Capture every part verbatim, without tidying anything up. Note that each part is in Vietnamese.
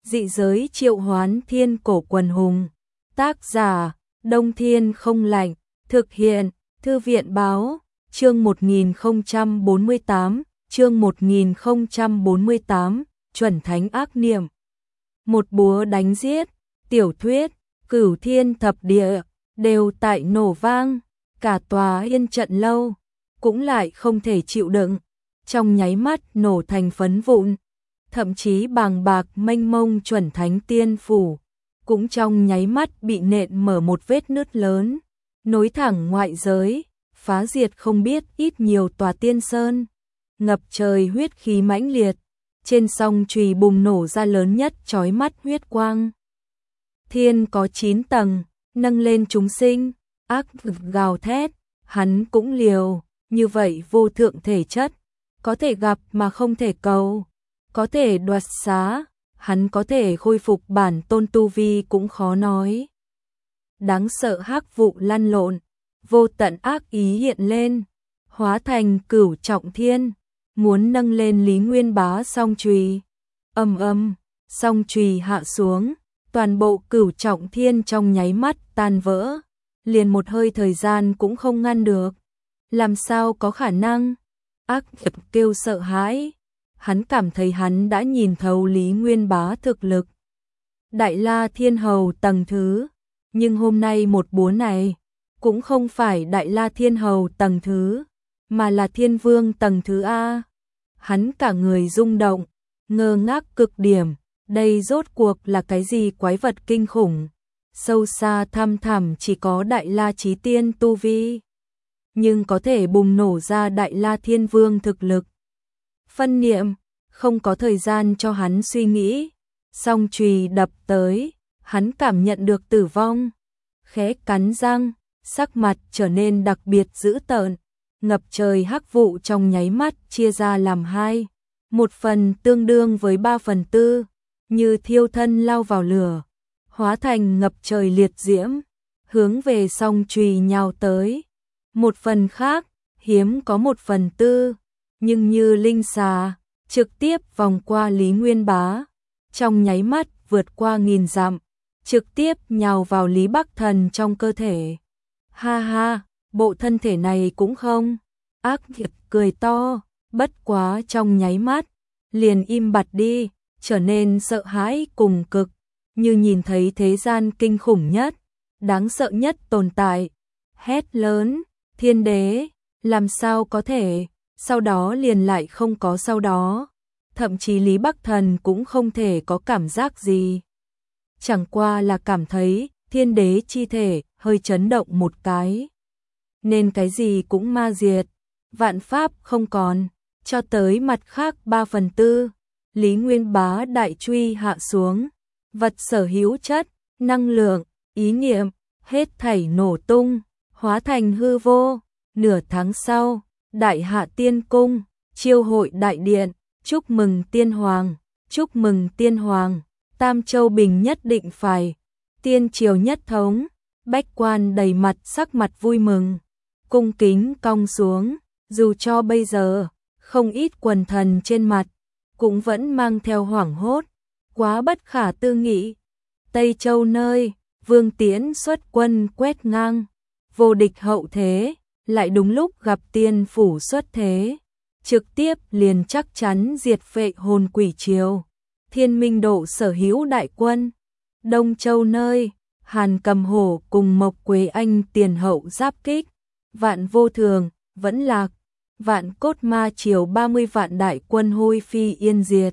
Dị giới triệu hoán thiên cổ quần hùng. Tác giả, Đông Thiên không lạnh. Thực hiện, Thư viện báo. Chương một nghìn không trăm bốn mươi tám, chương một nghìn không trăm bốn mươi tám, chuẩn thánh ác niệm. Một búa đánh giết, tiểu thuyết, Cửu Thiên thập địa, đều tại nổ vang, cả tòa yên trận lâu, cũng lại không thể chịu đựng, trong nháy mắt nổ thành phấn vụn, thậm chí bàng bạc mênh mông chuẩn thánh tiên phủ, cũng trong nháy mắt bị nện mở một vết nứt lớn, nối thẳng ngoại giới, phá diệt không biết ít nhiều tòa tiên sơn, ngập trời huyết khí mãnh liệt, trên song chùy bùng nổ ra lớn nhất chói mắt huyết quang. Thiên có chín tầng, nâng lên chúng sinh, ác gào thét, hắn cũng liều, như vậy vô thượng thể chất, có thể gặp mà không thể cầu, có thể đoạt xá, hắn có thể khôi phục bản tôn tu vi cũng khó nói. Đáng sợ hắc vụ lăn lộn, vô tận ác ý hiện lên, hóa thành cửu trọng thiên, muốn nâng lên Lý Nguyên Bá song chùy. Ầm ầm, song chùy hạ xuống, toàn bộ cửu trọng thiên trong nháy mắt tan vỡ, liền một hơi thời gian cũng không ngăn được. Làm sao có khả năng? Ác nghiệp kêu sợ hãi, hắn cảm thấy hắn đã nhìn thấu Lý Nguyên Bá thực lực. Đại La Thiên Hầu tầng thứ, nhưng hôm nay một búa này cũng không phải Đại La Thiên Hầu tầng thứ, mà là Thiên Vương tầng thứ A. Hắn cả người rung động, ngơ ngác cực điểm, đây rốt cuộc là cái gì quái vật kinh khủng, sâu xa thăm thẳm chỉ có Đại La Chí Tiên tu vi, nhưng có thể bùng nổ ra Đại La Thiên Vương thực lực. Phân niệm, không có thời gian cho hắn suy nghĩ, song chùy đập tới, hắn cảm nhận được tử vong, khẽ cắn răng, sắc mặt trở nên đặc biệt dữ tợn, ngập trời hắc vụ trong nháy mắt chia ra làm hai, một phần tương đương với ba phần tư, như thiêu thân lao vào lửa, hóa thành ngập trời liệt diễm, hướng về song chùy nhào tới. Một phần khác, hiếm có một phần tư, nhưng như linh xà, trực tiếp vòng qua Lý Nguyên Bá, trong nháy mắt vượt qua nghìn dặm, trực tiếp nhào vào Lý Bắc Thần trong cơ thể. Ha ha, bộ thân thể này cũng không. Ác nghiệp cười to, bất quá trong nháy mắt, liền im bặt đi, trở nên sợ hãi cùng cực, như nhìn thấy thế gian kinh khủng nhất, đáng sợ nhất tồn tại. Hét lớn, thiên đế, làm sao có thể, sau đó liền lại không có sau đó, thậm chí Lý Bắc Thần cũng không thể có cảm giác gì. Chẳng qua là cảm thấy thiên đế chi thể hơi chấn động một cái, nên cái gì cũng ma diệt, vạn pháp không còn, cho tới mặt khác ba phần tư, Lý Nguyên Bá đại truy hạ xuống, vật sở hữu chất, năng lượng, ý niệm, hết thảy nổ tung, hóa thành hư vô. Nửa tháng sau, Đại Hạ Tiên Cung, chiêu hội đại điện, chúc mừng tiên hoàng, chúc mừng tiên hoàng, Tam Châu Bình nhất định phải, tiên triều nhất thống, bách quan đầy mặt sắc mặt vui mừng, cung kính cong xuống, dù cho bây giờ, không ít quần thần trên mặt, cũng vẫn mang theo hoảng hốt, quá bất khả tư nghị. Tây Châu nơi, Vương Tiễn xuất quân quét ngang, vô địch hậu thế, lại đúng lúc gặp tiên phủ xuất thế, trực tiếp liền chắc chắn diệt phệ hồn quỷ triều. Thiên Minh Độ sở hữu đại quân, Đông Châu nơi, Hàn Cầm Hổ cùng Mộc Quế Anh tiền hậu giáp kích, Vạn Vô Thường, vẫn lạc, Vạn Cốt Ma triều ba mươi vạn đại quân hôi phi yên diệt.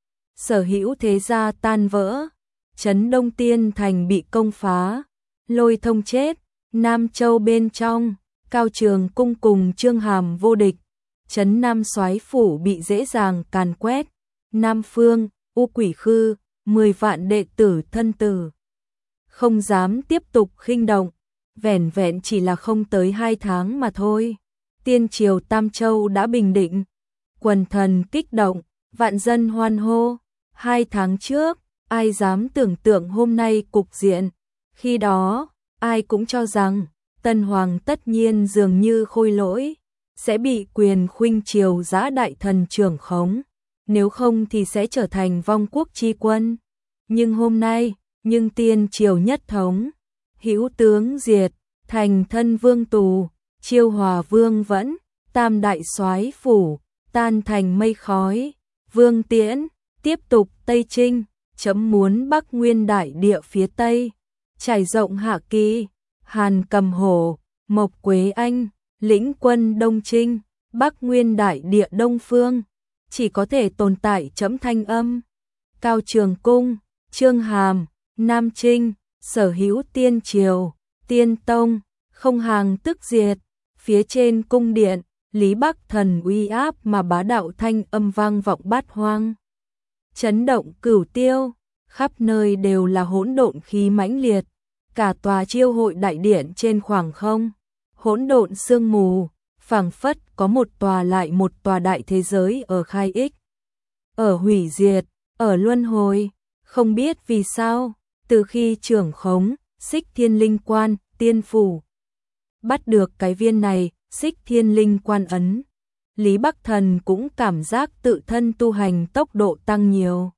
Sở hữu thế gia tan vỡ, Trấn Đông Tiên thành bị công phá, Lôi Thông chết, Nam Châu bên trong, Cao Trường Cung cùng Trương Hàm vô địch, Trấn Nam Soái phủ bị dễ dàng càn quét, Nam Phương, U Quỷ Khư, mười vạn đệ tử thân tử. Không dám tiếp tục khinh động, vẻn vẹn chỉ là không tới hai tháng mà thôi. Tiên triều Tam Châu đã bình định, quần thần kích động, vạn dân hoan hô. Hai tháng trước, ai dám tưởng tượng hôm nay cục diện, khi đó, ai cũng cho rằng, Tân Hoàng tất nhiên dường như khôi lỗi, sẽ bị quyền khuynh triều giã đại thần trưởng khống, nếu không thì sẽ trở thành vong quốc chi quân. Nhưng hôm nay, nhưng tiên triều nhất thống, hữu tướng diệt, thành thân vương tù, chiêu hòa vương vẫn, tam đại soái phủ, tan thành mây khói, vương tiễn, tiếp tục Tây Trinh, chấm muốn Bắc Nguyên đại địa phía Tây, trải rộng Hạ Kỳ, Hàn Cầm Hổ, Mộc Quế Anh, lĩnh quân Đông Trinh, Bắc Nguyên đại địa Đông Phương, chỉ có thể tồn tại chấm thanh âm. Cao Trường Cung, Trương Hàm, Nam Trinh, sở hữu tiên triều, tiên tông, không hàng tức diệt, phía trên cung điện, Lý Bắc Thần uy áp mà bá đạo thanh âm vang vọng bát hoang. Chấn động cửu tiêu, khắp nơi đều là hỗn độn khí mãnh liệt, cả tòa chiêu hội đại điện trên khoảng không, hỗn độn sương mù, phảng phất có một tòa lại một tòa đại thế giới ở khai ích, ở hủy diệt, ở luân hồi, không biết vì sao, từ khi trưởng khống, Xích Thiên Linh Quan, tiên phủ, bắt được cái viên này, Xích Thiên Linh Quan ấn, Lý Bắc Thần cũng cảm giác tự thân tu hành tốc độ tăng nhiều.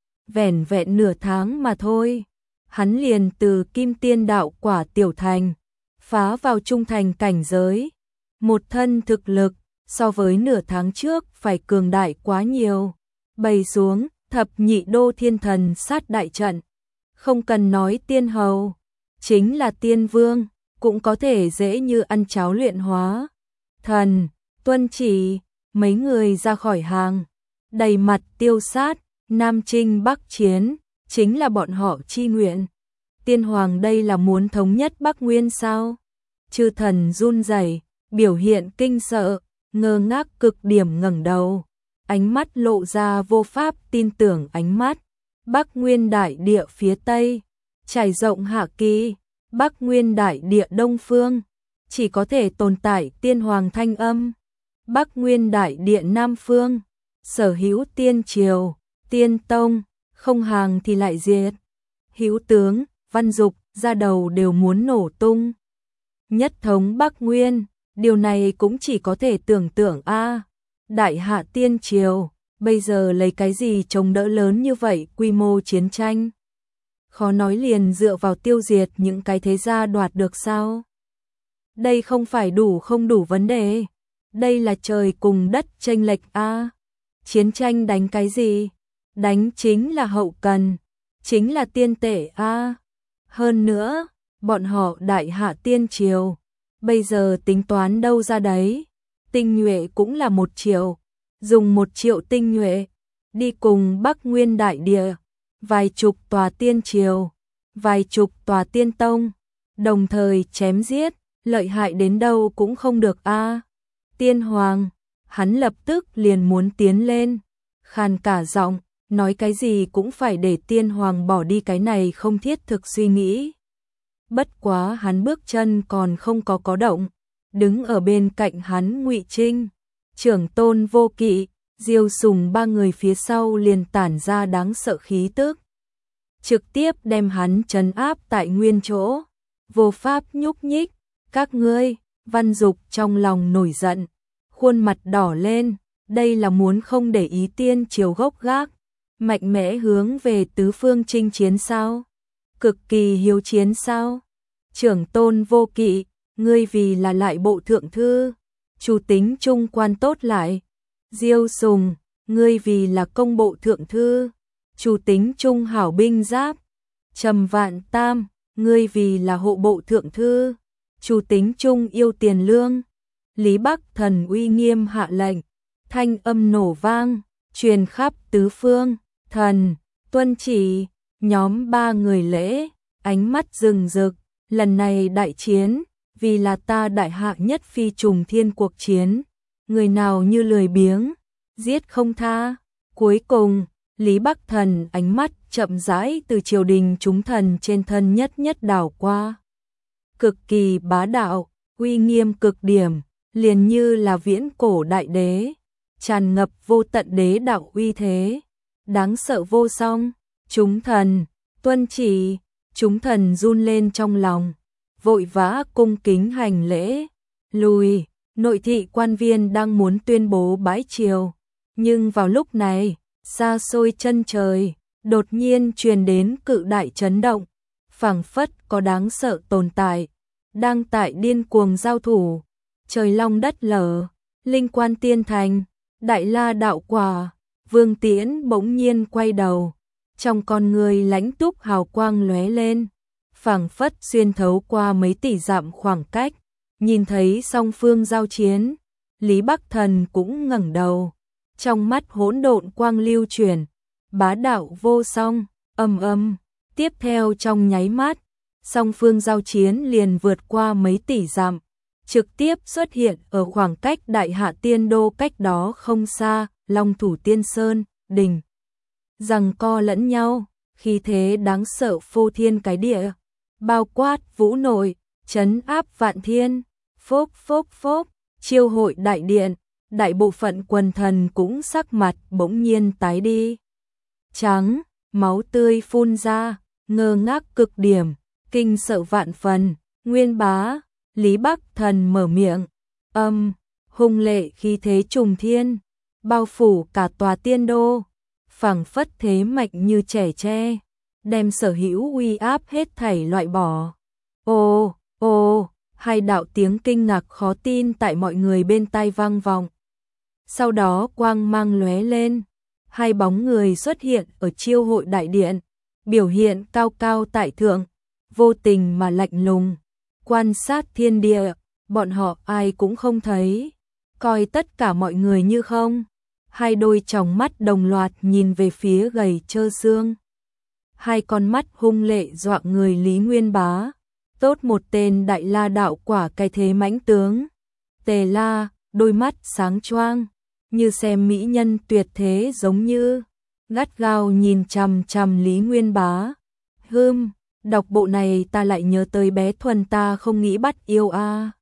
Vẻn vẹn nửa tháng mà thôi, hắn liền từ Kim Tiên đạo quả tiểu thành, phá vào trung thành cảnh giới, một thân thực lực, so với nửa tháng trước phải cường đại quá nhiều, bày xuống, thập nhị đô thiên thần sát đại trận, không cần nói tiên hầu, chính là tiên vương, cũng có thể dễ như ăn cháo luyện hóa. Thần, tuân chỉ, mấy người ra khỏi hàng, đầy mặt tiêu sát, Nam Trinh Bắc chiến, chính là bọn họ chi nguyện. Tiên hoàng đây là muốn thống nhất Bắc Nguyên sao? Chư thần run rẩy, biểu hiện kinh sợ, ngơ ngác cực điểm ngẩng đầu, ánh mắt lộ ra vô pháp tin tưởng ánh mắt. Bắc Nguyên đại địa phía Tây, trải rộng Hạ Kỳ, Bắc Nguyên đại địa Đông Phương, chỉ có thể tồn tại tiên hoàng thanh âm. Bắc Nguyên đại địa Nam Phương, sở hữu tiên triều, tiên tông, không hàng thì lại diệt. Hữu tướng, Văn Dục, ra đầu đều muốn nổ tung. Nhất thống Bắc Nguyên, điều này cũng chỉ có thể tưởng tượng a. Đại hạ tiên triều, bây giờ lấy cái gì chống đỡ lớn như vậy quy mô chiến tranh? Khó nói liền dựa vào tiêu diệt những cái thế gia đoạt được sao? Đây không phải đủ không đủ vấn đề. Đây là trời cùng đất chênh lệch a. Chiến tranh đánh cái gì? Đánh chính là hậu cần, chính là tiên tể a. Hơn nữa, bọn họ đại hạ tiên triều, bây giờ tính toán đâu ra đấy? Tinh nhuệ cũng là một triệu, dùng một triệu tinh nhuệ, đi cùng Bắc Nguyên đại địa, vài chục tòa tiên triều, vài chục tòa tiên tông, đồng thời chém giết, lợi hại đến đâu cũng không được a. Tiên hoàng, hắn lập tức liền muốn tiến lên, khàn cả giọng, nói cái gì cũng phải để tiên hoàng bỏ đi cái này không thiết thực suy nghĩ. Bất quá hắn bước chân còn không có có động, đứng ở bên cạnh hắn Ngụy Trinh, Trưởng Tôn Vô Kỵ, Diêu Sùng ba người phía sau liền tản ra đáng sợ khí tức, trực tiếp đem hắn trấn áp tại nguyên chỗ, vô pháp nhúc nhích. Các ngươi, Văn Dục trong lòng nổi giận, khuôn mặt đỏ lên, đây là muốn không để ý tiên triều gốc gác, mạnh mẽ hướng về tứ phương chinh chiến sao? Cực kỳ hiếu chiến sao? Trưởng Tôn Vô Kỵ, ngươi vì là lại bộ thượng thư, chủ tính trung quan tốt lại. Diêu Sùng, ngươi vì là công bộ thượng thư, chủ tính trung hảo binh giáp. Trầm Vạn Tam, ngươi vì là hộ bộ thượng thư, chủ tính trung yêu tiền lương. Lý Bắc Thần uy nghiêm hạ lệnh, thanh âm nổ vang, truyền khắp tứ phương. Thần, tuân chỉ, nhóm ba người lễ, ánh mắt rừng rực, lần này đại chiến, vì là ta đại hạ nhất phi trùng thiên cuộc chiến, người nào như lười biếng, giết không tha. Cuối cùng, Lý Bắc Thần ánh mắt chậm rãi từ triều đình chúng thần trên thân nhất nhất đảo qua. Cực kỳ bá đạo, uy nghiêm cực điểm, liền như là viễn cổ đại đế, tràn ngập vô tận đế đạo uy thế, đáng sợ vô song. Chúng thần, tuân chỉ, chúng thần run lên trong lòng, vội vã cung kính hành lễ. Lùi, nội thị quan viên đang muốn tuyên bố bãi triều, nhưng vào lúc này, xa xôi chân trời, đột nhiên truyền đến cự đại chấn động, phảng phất có đáng sợ tồn tại, đang tại điên cuồng giao thủ, trời long đất lở, linh quan tiên thành, đại la đạo quả. Vương Tiễn bỗng nhiên quay đầu, trong con người lãnh túc hào quang lóe lên, phảng phất xuyên thấu qua mấy tỷ dặm khoảng cách, nhìn thấy song phương giao chiến, Lý Bắc Thần cũng ngẩng đầu, trong mắt hỗn độn quang lưu chuyển, bá đạo vô song, ầm ầm, tiếp theo trong nháy mắt, song phương giao chiến liền vượt qua mấy tỷ dặm, trực tiếp xuất hiện ở khoảng cách Đại Hạ Tiên Đô cách đó không xa, Long Thủ Tiên Sơn, đỉnh giằng co lẫn nhau, khí thế đáng sợ phô thiên cái địa, bao quát vũ nội, trấn áp vạn thiên, phốc phốc phốc, chiêu hội đại điện, đại bộ phận quần thần cũng sắc mặt bỗng nhiên tái đi. Trắng, máu tươi phun ra, ngơ ngác cực điểm, kinh sợ vạn phần, Nguyên Bá, Lý Bắc Thần mở miệng, âm, hung lệ khí thế trùng thiên, bao phủ cả tòa tiên đô, phảng phất thế mạch như trẻ tre, đem sở hữu uy áp hết thảy loại bỏ. Ồ, ồ, hai đạo tiếng kinh ngạc khó tin tại mọi người bên tai vang vọng. Sau đó quang mang lóe lên, hai bóng người xuất hiện ở chiêu hội đại điện, biểu hiện cao cao tại thượng, vô tình mà lạnh lùng, quan sát thiên địa, bọn họ ai cũng không thấy, coi tất cả mọi người như không. Hai đôi tròng mắt đồng loạt nhìn về phía gầy trơ xương. Hai con mắt hung lệ dọa người Lý Nguyên Bá, tốt một tên đại la đạo quả cái thế mãnh tướng. Tề La, đôi mắt sáng choang, như xem mỹ nhân tuyệt thế giống như, gắt gao nhìn chằm chằm Lý Nguyên Bá. Hừm, đọc bộ này ta lại nhớ tới bé Thuần ta không nghĩ bắt yêu a. À.